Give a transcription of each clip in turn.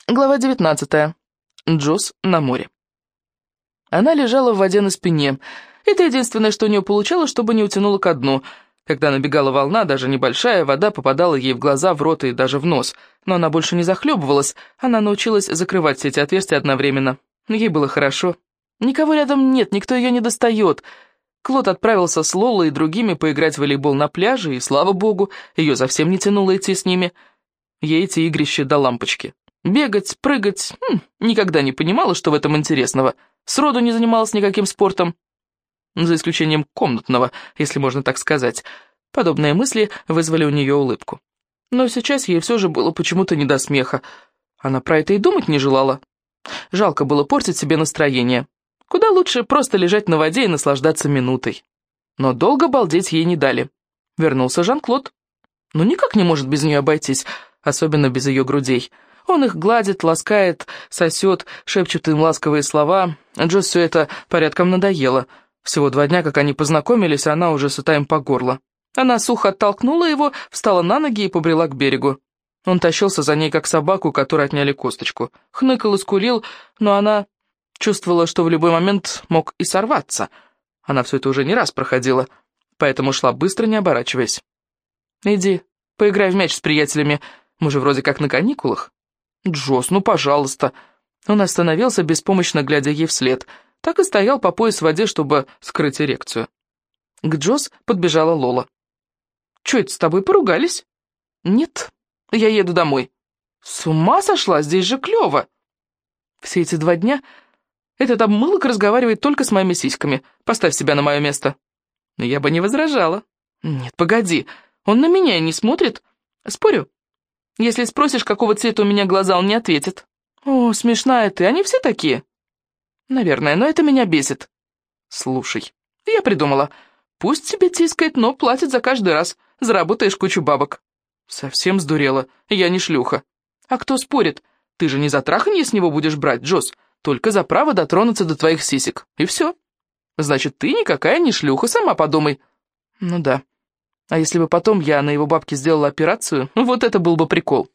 Глава 19. Джосс на море. Она лежала в воде на спине. Это единственное, что у нее получалось, чтобы не утянуло ко дну. Когда набегала волна, даже небольшая, вода попадала ей в глаза, в рот и даже в нос. Но она больше не захлебывалась, она научилась закрывать все эти отверстия одновременно. Ей было хорошо. Никого рядом нет, никто ее не достает. Клод отправился с Лолой и другими поиграть в волейбол на пляже, и, слава богу, ее совсем не тянуло идти с ними. Ей эти игрища до лампочки. Бегать, прыгать, никогда не понимала, что в этом интересного. Сроду не занималась никаким спортом. За исключением комнатного, если можно так сказать. Подобные мысли вызвали у нее улыбку. Но сейчас ей все же было почему-то не до смеха. Она про это и думать не желала. Жалко было портить себе настроение. Куда лучше просто лежать на воде и наслаждаться минутой. Но долго балдеть ей не дали. Вернулся Жан-Клод. Ну никак не может без нее обойтись, особенно без ее грудей. Он их гладит, ласкает, сосет, шепчет им ласковые слова. Джосс все это порядком надоело. Всего 2 дня, как они познакомились, а она уже сыта им по горло. Она сухо оттолкнула его, встала на ноги и побрела к берегу. Он тащился за ней, как собаку, которой отняли косточку. Хныкал и скулил, но она чувствовала, что в любой момент мог и сорваться. Она все это уже не раз проходила, поэтому шла быстро, не оборачиваясь. «Иди, поиграй в мяч с приятелями, мы же вроде как на каникулах». «Джосс, ну пожалуйста». Он остановился, беспомощно глядя ей вслед. Так и стоял по пояс в воде, чтобы скрыть эрекцию. К Джосс подбежала Лола. «Чё это с тобой, поругались?» «Нет, я еду домой». «С ума сошла, здесь же клёво». «Все эти 2 дня этот обмылок разговаривает только с моими сиськами. Поставь себя на мое место». «Я бы не возражала». «Нет, погоди, он на меня и не смотрит. Спорю. Если спросишь, какого цвета у меня глаза, он не ответит». «О, смешная ты, они все такие?» «Наверное, но это меня бесит». «Слушай, я придумала. Пусть тебе тискает, но платит за каждый раз. Заработаешь кучу бабок». «Совсем сдурела. Я не шлюха». «А кто спорит? Ты же не за траханье с него будешь брать, Джосс, только за право дотронуться до твоих сисек. И все. Значит, ты никакая не шлюха, сама подумай». «Ну да. А если бы потом я на его бабке сделала операцию, вот это был бы прикол».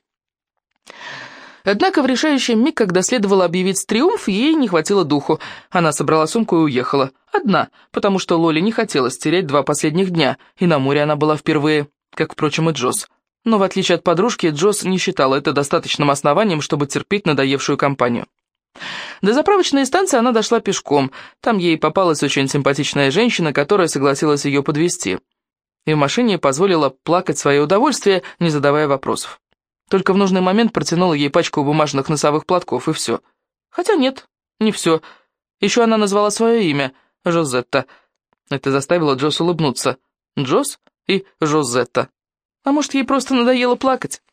Однако в решающий миг, когда следовало объявить триумф, ей не хватило духу. Она собрала сумку и уехала. Одна, потому что Лоле не хотелось терять 2 последних дня, и на море она была впервые, как, впрочем, и Джосс. Но в отличие от подружки, Джосс не считала это достаточным основанием, чтобы терпеть надоевшую компанию. До заправочной станции она дошла пешком. Там ей попалась очень симпатичная женщина, которая согласилась ее подвезти. И в машине позволила плакать в свое удовольствие, не задавая вопросов. Только в нужный момент протянула ей пачку бумажных носовых платков, и все. Хотя нет, не все. Еще она назвала свое имя — Жозетта. Это заставило Джосс улыбнуться. Джосс и Жозетта. А может, ей просто надоело плакать?